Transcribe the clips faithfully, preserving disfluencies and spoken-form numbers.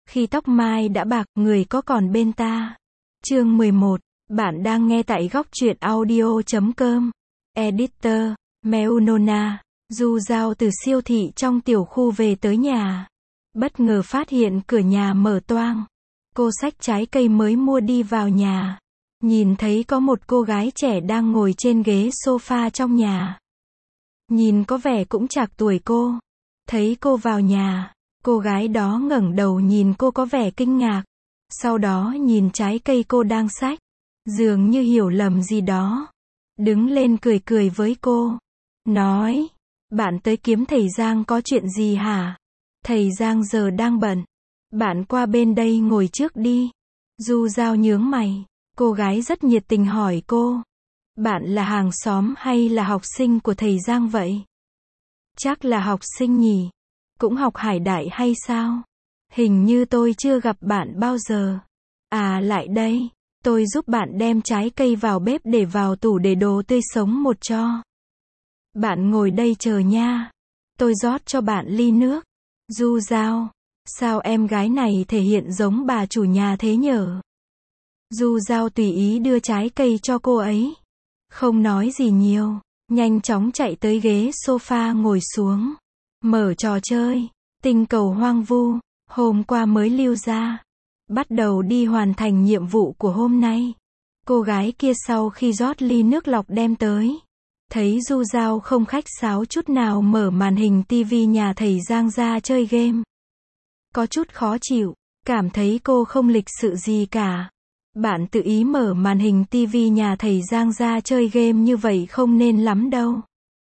Khi tóc mai đã bạc, người có còn bên ta. Chương mười một. Bạn đang nghe tại góc truyện audio chấm com. Editor, Meunona. Du Giao từ siêu thị trong tiểu khu về tới nhà. Bất ngờ phát hiện cửa nhà mở toang. Cô xách trái cây mới mua đi vào nhà. Nhìn thấy có một cô gái trẻ đang ngồi trên ghế sofa trong nhà. Nhìn có vẻ cũng trạc tuổi cô. Thấy cô vào nhà, cô gái đó ngẩng đầu nhìn cô có vẻ kinh ngạc. Sau đó nhìn trái cây cô đang xách. Dường như hiểu lầm gì đó. Đứng lên cười cười với cô. Nói, bạn tới kiếm thầy Giang có chuyện gì hả? Thầy Giang giờ đang bận. Bạn qua bên đây ngồi trước đi. Du Giao nhướng mày. Cô gái rất nhiệt tình hỏi cô. Bạn là hàng xóm hay là học sinh của thầy Giang vậy? Chắc là học sinh nhỉ? Cũng học Hải Đại hay sao? Hình như tôi chưa gặp bạn bao giờ. À lại đây. Tôi giúp bạn đem trái cây vào bếp để vào tủ để đồ tươi sống một cho. Bạn ngồi đây chờ nha. Tôi rót cho bạn ly nước. Du Giao. Sao em gái này thể hiện giống bà chủ nhà thế nhở? Du Giao tùy ý đưa trái cây cho cô ấy. Không nói gì nhiều. Nhanh chóng chạy tới ghế sofa ngồi xuống. Mở trò chơi. Tinh cầu hoang vu. Hôm qua mới lưu ra. Bắt đầu đi hoàn thành nhiệm vụ của hôm nay. Cô gái kia sau khi rót ly nước lọc đem tới. Thấy Du Giao không khách sáo chút nào mở màn hình tivi nhà thầy Giang ra chơi game. Có chút khó chịu. Cảm thấy cô không lịch sự gì cả. Bạn tự ý mở màn hình tivi nhà thầy Giang ra chơi game như vậy không nên lắm đâu.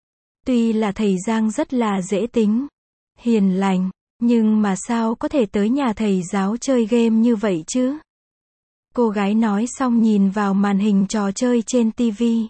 Tuy là thầy Giang rất là dễ tính, hiền lành, nhưng mà sao có thể tới nhà thầy giáo chơi game như vậy chứ? Cô gái nói xong nhìn vào màn hình trò chơi trên tivi.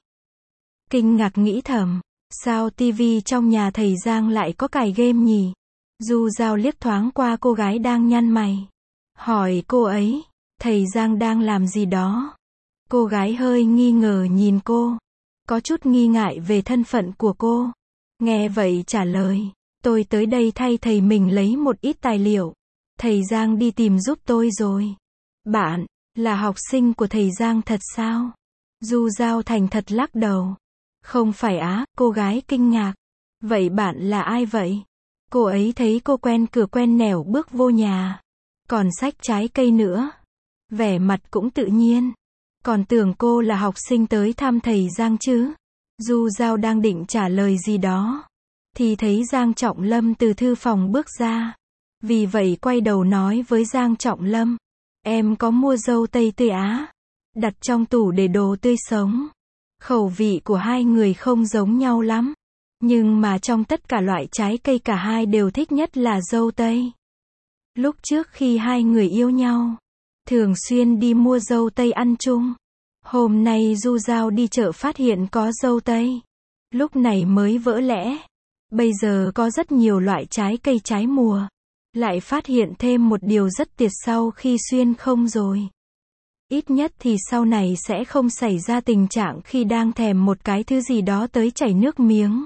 Kinh ngạc nghĩ thầm, sao tivi trong nhà thầy Giang lại có cài game nhỉ? Du Giao liếc thoáng qua cô gái đang nhăn mày. Hỏi cô ấy, thầy Giang đang làm gì đó? Cô gái hơi nghi ngờ nhìn cô. Có chút nghi ngại về thân phận của cô. Nghe vậy trả lời, tôi tới đây thay thầy mình lấy một ít tài liệu. Thầy Giang đi tìm giúp tôi rồi. Bạn, là học sinh của thầy Giang thật sao? Du Giao thành thật lắc đầu. Không phải á, cô gái kinh ngạc. Vậy bạn là ai vậy? Cô ấy thấy cô quen cửa quen nẻo bước vô nhà. Còn xách trái cây nữa. Vẻ mặt cũng tự nhiên. Còn tưởng cô là học sinh tới thăm thầy Giang chứ. Du Giao đang định trả lời gì đó. Thì thấy Giang Trọng Lâm từ thư phòng bước ra. Vì vậy quay đầu nói với Giang Trọng Lâm. Em có mua dâu tây tươi á. Đặt trong tủ để đồ tươi sống. Khẩu vị của hai người không giống nhau lắm. Nhưng mà trong tất cả loại trái cây cả hai đều thích nhất là dâu tây. Lúc trước khi hai người yêu nhau, thường xuyên đi mua dâu tây ăn chung. Hôm nay Du Giao đi chợ phát hiện có dâu tây. Lúc này mới vỡ lẽ. Bây giờ có rất nhiều loại trái cây trái mùa. Lại phát hiện thêm một điều rất tuyệt sau khi xuyên không rồi. Ít nhất thì sau này sẽ không xảy ra tình trạng khi đang thèm một cái thứ gì đó tới chảy nước miếng.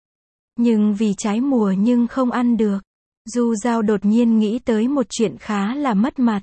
Nhưng vì trái mùa nhưng không ăn được. Du Giao đột nhiên nghĩ tới một chuyện khá là mất mặt.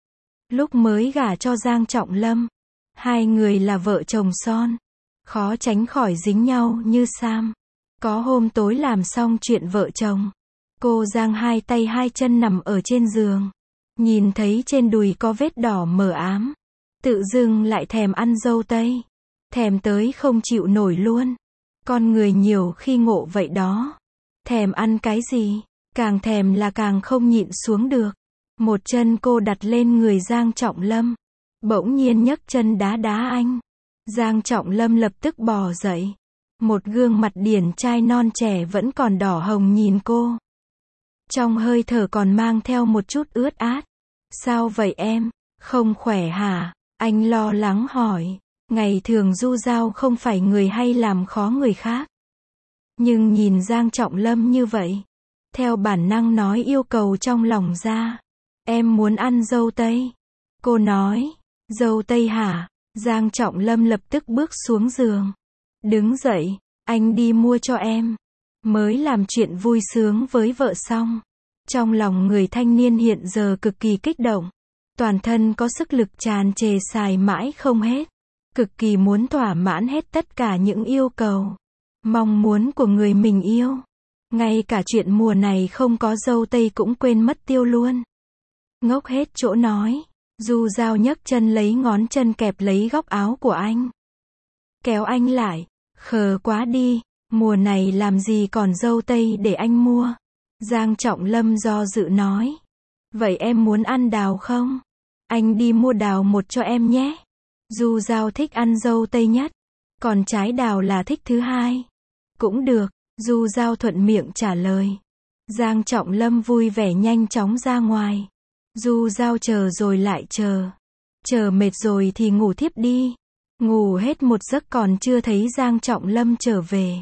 Lúc mới gả cho Giang Trọng Lâm, hai người là vợ chồng son, khó tránh khỏi dính nhau như Sam. Có hôm tối làm xong chuyện vợ chồng, cô giang hai tay hai chân nằm ở trên giường, nhìn thấy trên đùi có vết đỏ mờ ám, tự dưng lại thèm ăn dâu tây, thèm tới không chịu nổi luôn. Con người nhiều khi ngộ vậy đó, thèm ăn cái gì, càng thèm là càng không nhịn xuống được. Một chân cô đặt lên người Giang Trọng Lâm, bỗng nhiên nhấc chân đá đá anh. Giang Trọng Lâm lập tức bò dậy. Một gương mặt điển trai non trẻ vẫn còn đỏ hồng nhìn cô. Trong hơi thở còn mang theo một chút ướt át. Sao vậy em, không khỏe hả? Anh lo lắng hỏi. Ngày thường Du Giao không phải người hay làm khó người khác. Nhưng nhìn Giang Trọng Lâm như vậy, theo bản năng nói yêu cầu trong lòng ra. Em muốn ăn dâu tây. Cô nói, dâu tây hả? Giang Trọng Lâm lập tức bước xuống giường. Đứng dậy, anh đi mua cho em. Mới làm chuyện vui sướng với vợ xong. Trong lòng người thanh niên hiện giờ cực kỳ kích động. Toàn thân có sức lực tràn trề xài mãi không hết. Cực kỳ muốn thỏa mãn hết tất cả những yêu cầu, mong muốn của người mình yêu. Ngay cả chuyện mùa này không có dâu tây cũng quên mất tiêu luôn. Ngốc hết chỗ nói. Du Dao nhấc chân lấy ngón chân kẹp lấy góc áo của anh. Kéo anh lại. Khờ quá đi, mùa này làm gì còn dâu tây để anh mua. Giang Trọng Lâm do dự nói. Vậy em muốn ăn đào không? Anh đi mua đào một cho em nhé. Du Dao thích ăn dâu tây nhất. Còn trái đào là thích thứ hai. Cũng được, Du Dao thuận miệng trả lời. Giang Trọng Lâm vui vẻ nhanh chóng ra ngoài. Du Dao chờ rồi lại chờ. Chờ mệt rồi thì ngủ thiếp đi. Ngủ hết một giấc còn chưa thấy Giang Trọng Lâm trở về.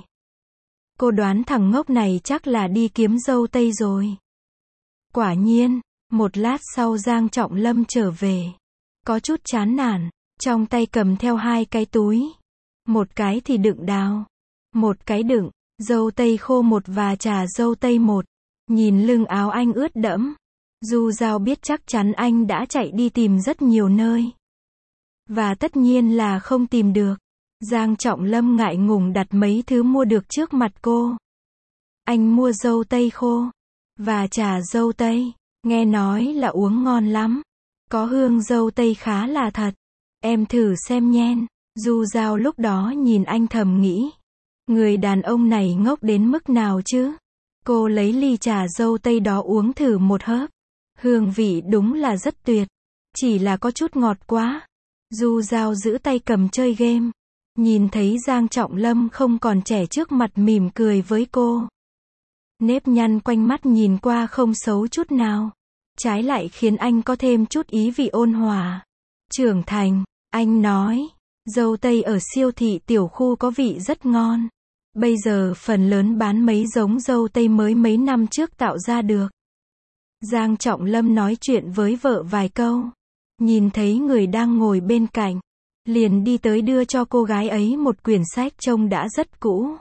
Cô đoán thằng ngốc này chắc là đi kiếm dâu tây rồi. Quả nhiên, một lát sau Giang Trọng Lâm trở về. Có chút chán nản, trong tay cầm theo hai cái túi. Một cái thì đựng đào. Một cái đựng dâu tây khô một và trà dâu tây một. Nhìn lưng áo anh ướt đẫm. Du Dao biết chắc chắn anh đã chạy đi tìm rất nhiều nơi. Và tất nhiên là không tìm được. Giang Trọng Lâm ngại ngùng đặt mấy thứ mua được trước mặt cô. Anh mua dâu tây khô. Và trà dâu tây. Nghe nói là uống ngon lắm. Có hương dâu tây khá là thật. Em thử xem nhen. Du Dao lúc đó nhìn anh thầm nghĩ. Người đàn ông này ngốc đến mức nào chứ? Cô lấy ly trà dâu tây đó uống thử một hớp. Hương vị đúng là rất tuyệt. Chỉ là có chút ngọt quá. Du Dao giữ tay cầm chơi game. Nhìn thấy Giang Trọng Lâm không còn trẻ trước mặt mỉm cười với cô. Nếp nhăn quanh mắt nhìn qua không xấu chút nào. Trái lại khiến anh có thêm chút ý vị ôn hòa. Trưởng thành, anh nói. Dâu tây ở siêu thị tiểu khu có vị rất ngon. Bây giờ phần lớn bán mấy giống dâu tây mới mấy năm trước tạo ra được. Giang Trọng Lâm nói chuyện với vợ vài câu. Nhìn thấy người đang ngồi bên cạnh. Liền đi tới đưa cho cô gái ấy một quyển sách trông đã rất cũ.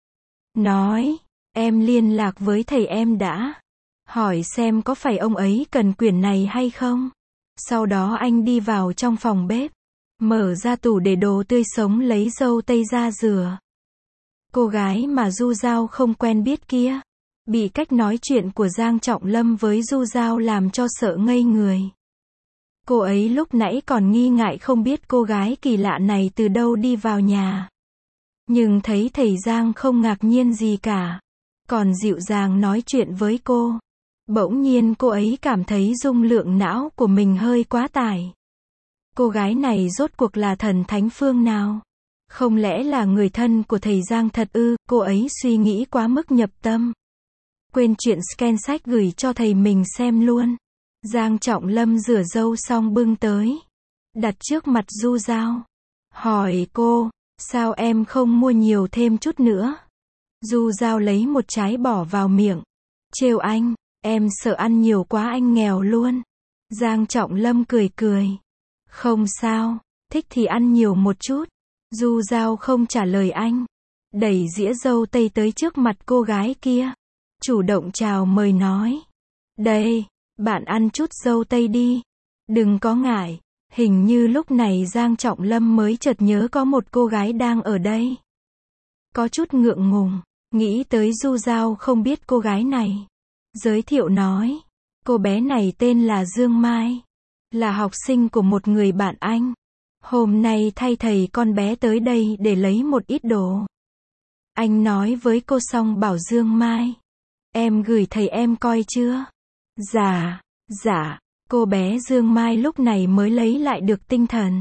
Nói, em liên lạc với thầy em đã. Hỏi xem có phải ông ấy cần quyển này hay không. Sau đó anh đi vào trong phòng bếp. Mở ra tủ để đồ tươi sống lấy dâu tây ra rửa. Cô gái mà Du Dao không quen biết kia. Bị cách nói chuyện của Giang Trọng Lâm với Du Dao làm cho sợ ngây người. Cô ấy lúc nãy còn nghi ngại không biết cô gái kỳ lạ này từ đâu đi vào nhà. Nhưng thấy thầy Giang không ngạc nhiên gì cả. Còn dịu dàng nói chuyện với cô. Bỗng nhiên cô ấy cảm thấy dung lượng não của mình hơi quá tải. Cô gái này rốt cuộc là thần thánh phương nào? Không lẽ là người thân của thầy Giang thật ư? Cô ấy suy nghĩ quá mức nhập tâm. Quên chuyện scan sách gửi cho thầy mình xem luôn. Giang Trọng Lâm rửa râu xong bưng tới. Đặt trước mặt Du Dao. Hỏi cô, sao em không mua nhiều thêm chút nữa? Du Dao lấy một trái bỏ vào miệng. Trêu anh, em sợ ăn nhiều quá anh nghèo luôn. Giang Trọng Lâm cười cười. Không sao, thích thì ăn nhiều một chút. Du Dao không trả lời anh. Đẩy dĩa dâu tây tới trước mặt cô gái kia. Chủ động chào mời nói. Đây, bạn ăn chút dâu tây đi. Đừng có ngại. Hình như lúc này Giang Trọng Lâm mới chợt nhớ có một cô gái đang ở đây. Có chút ngượng ngùng. Nghĩ tới Du Dao không biết cô gái này. Giới thiệu nói. Cô bé này tên là Dương Mai. Là học sinh của một người bạn anh. Hôm nay thay thầy con bé tới đây để lấy một ít đồ. Anh nói với cô xong bảo Dương Mai. Em gửi thầy em coi chưa? Dạ, dạ. Cô bé Dương Mai lúc này mới lấy lại được tinh thần.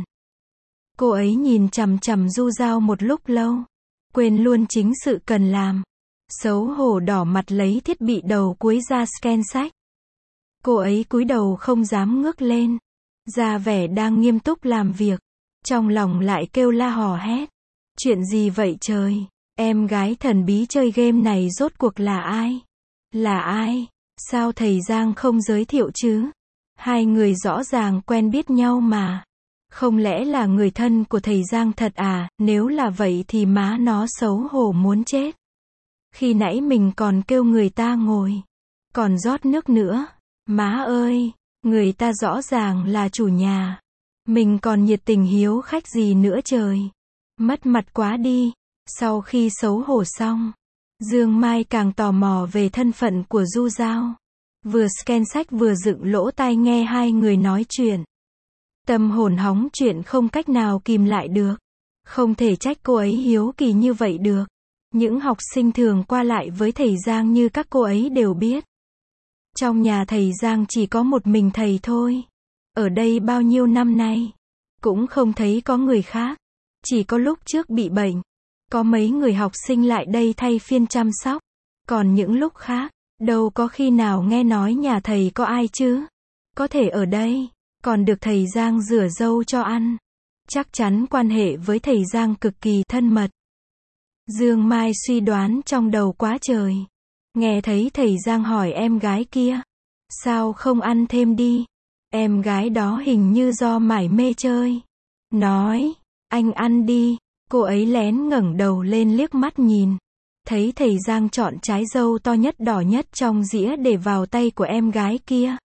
Cô ấy nhìn chằm chằm Du Dao một lúc lâu. Quên luôn chính sự cần làm. Xấu hổ đỏ mặt lấy thiết bị đầu cuối ra scan sách. Cô ấy cúi đầu không dám ngước lên. Ra vẻ đang nghiêm túc làm việc. Trong lòng lại kêu la hò hét. Chuyện gì vậy trời? Em gái thần bí chơi game này rốt cuộc là ai? Là ai? Sao thầy Giang không giới thiệu chứ? Hai người rõ ràng quen biết nhau mà. Không lẽ là người thân của thầy Giang thật à? Nếu là vậy thì má nó xấu hổ muốn chết. Khi nãy mình còn kêu người ta ngồi. còn rót nước nữa. Má ơi, người ta rõ ràng là chủ nhà. Mình còn nhiệt tình hiếu khách gì nữa trời. Mất mặt quá đi. Sau khi xấu hổ xong, Dương Mai càng tò mò về thân phận của Du Giao. Vừa scan sách vừa dựng lỗ tai nghe hai người nói chuyện. Tâm hồn hóng chuyện không cách nào kìm lại được. Không thể trách cô ấy hiếu kỳ như vậy được. Những học sinh thường qua lại với thầy Giang như các cô ấy đều biết. Trong nhà thầy Giang chỉ có một mình thầy thôi. Ở đây bao nhiêu năm nay, cũng không thấy có người khác. Chỉ có lúc trước bị bệnh, có mấy người học sinh lại đây thay phiên chăm sóc. Còn những lúc khác, đâu có khi nào nghe nói nhà thầy có ai chứ. Có thể ở đây, còn được thầy Giang rửa râu cho ăn. Chắc chắn quan hệ với thầy Giang cực kỳ thân mật. Dương Mai suy đoán trong đầu quá trời. Nghe thấy thầy Giang hỏi em gái kia, sao không ăn thêm đi? Em gái đó hình như do mải mê chơi. Nói, anh ăn đi. Cô ấy lén ngẩng đầu lên liếc mắt nhìn. Thấy thầy Giang chọn trái dâu to nhất đỏ nhất trong dĩa để vào tay của em gái kia.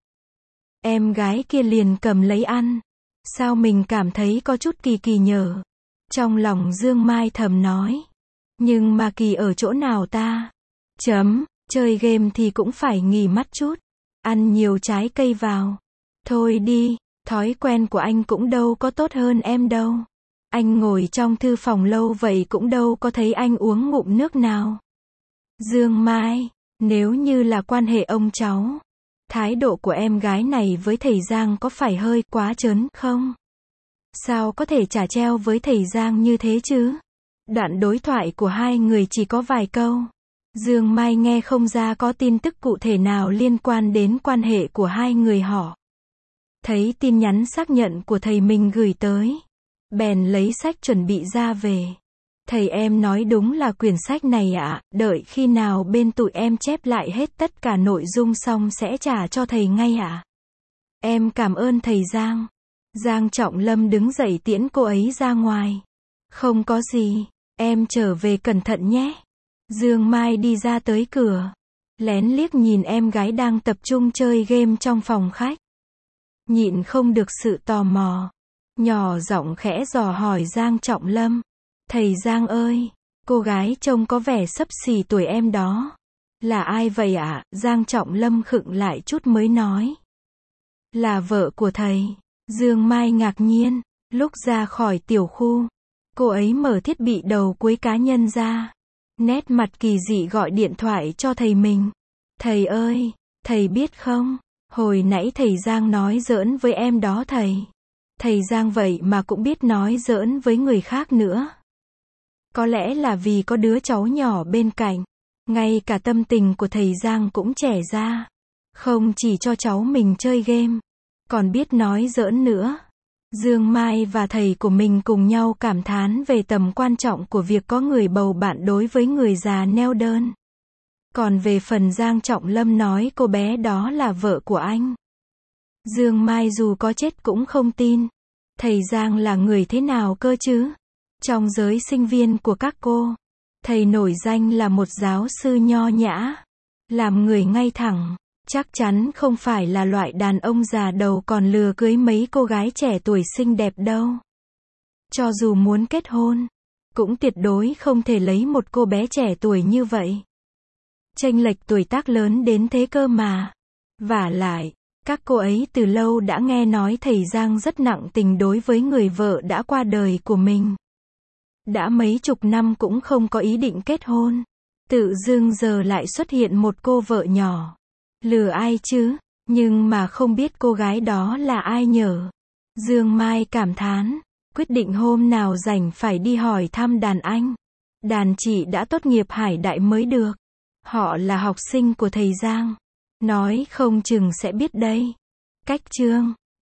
Em gái kia liền cầm lấy ăn. Sao mình cảm thấy có chút kỳ kỳ nhở? Trong lòng Dương Mai thầm nói. Nhưng mà kỳ ở chỗ nào ta? Chấm, chơi game thì cũng phải nghỉ mắt chút. Ăn nhiều trái cây vào. Thôi đi, thói quen của anh cũng đâu có tốt hơn em đâu. Anh ngồi trong thư phòng lâu vậy cũng đâu có thấy anh uống ngụm nước nào. Dương Mai, nếu như là quan hệ ông cháu, thái độ của em gái này với thầy Giang có phải hơi quá trớn không? Sao có thể trả treo với thầy Giang như thế chứ? Đoạn đối thoại của hai người chỉ có vài câu. Dương Mai nghe không ra có tin tức cụ thể nào liên quan đến quan hệ của hai người họ. Thấy tin nhắn xác nhận của thầy mình gửi tới, bèn lấy sách chuẩn bị ra về. Thầy em nói đúng là quyển sách này ạ, à, đợi khi nào bên tụi em chép lại hết tất cả nội dung xong sẽ trả cho thầy ngay ạ. À. Em cảm ơn thầy Giang. Giang Trọng Lâm đứng dậy tiễn cô ấy ra ngoài. Không có gì, em trở về cẩn thận nhé. Dương Mai đi ra tới cửa, lén liếc nhìn em gái đang tập trung chơi game trong phòng khách. Nhịn không được sự tò mò, nhỏ giọng khẽ dò hỏi Giang Trọng Lâm. Thầy Giang ơi, cô gái trông có vẻ xấp xì tuổi em đó. Là ai vậy ạ? À? Giang Trọng Lâm khựng lại chút mới nói. Là vợ của thầy. Dương Mai ngạc nhiên, lúc ra khỏi tiểu khu, cô ấy mở thiết bị đầu cuối cá nhân ra. Nét mặt kỳ dị gọi điện thoại cho thầy mình. Thầy ơi, thầy biết không, hồi nãy thầy Giang nói giỡn với em đó thầy. Thầy Giang vậy mà cũng biết nói giỡn với người khác nữa. Có lẽ là vì có đứa cháu nhỏ bên cạnh. Ngay cả tâm tình của thầy Giang cũng trẻ ra. Không chỉ cho cháu mình chơi game, còn biết nói giỡn nữa. Dương Mai và thầy của mình cùng nhau cảm thán về tầm quan trọng của việc có người bầu bạn đối với người già neo đơn. Còn về phần Giang Trọng Lâm nói cô bé đó là vợ của anh, Dương Mai dù có chết cũng không tin. Thầy Giang là người thế nào cơ chứ? Trong giới sinh viên của các cô, thầy nổi danh là một giáo sư nho nhã, làm người ngay thẳng, chắc chắn không phải là loại đàn ông già đầu còn lừa cưới mấy cô gái trẻ tuổi xinh đẹp đâu. Cho dù muốn kết hôn, cũng tuyệt đối không thể lấy một cô bé trẻ tuổi như vậy. Chênh lệch tuổi tác lớn đến thế cơ mà. Vả lại, các cô ấy từ lâu đã nghe nói thầy Giang rất nặng tình đối với người vợ đã qua đời của mình. Đã mấy chục năm cũng không có ý định kết hôn. Tự dưng giờ lại xuất hiện một cô vợ nhỏ. Lừa ai chứ? Nhưng mà không biết cô gái đó là ai nhở? Dương Mai cảm thán, quyết định hôm nào rảnh phải đi hỏi thăm đàn anh. Đàn chị đã tốt nghiệp Hải Đại mới được. Họ là học sinh của thầy Giang. Nói không chừng sẽ biết đây. Cách chương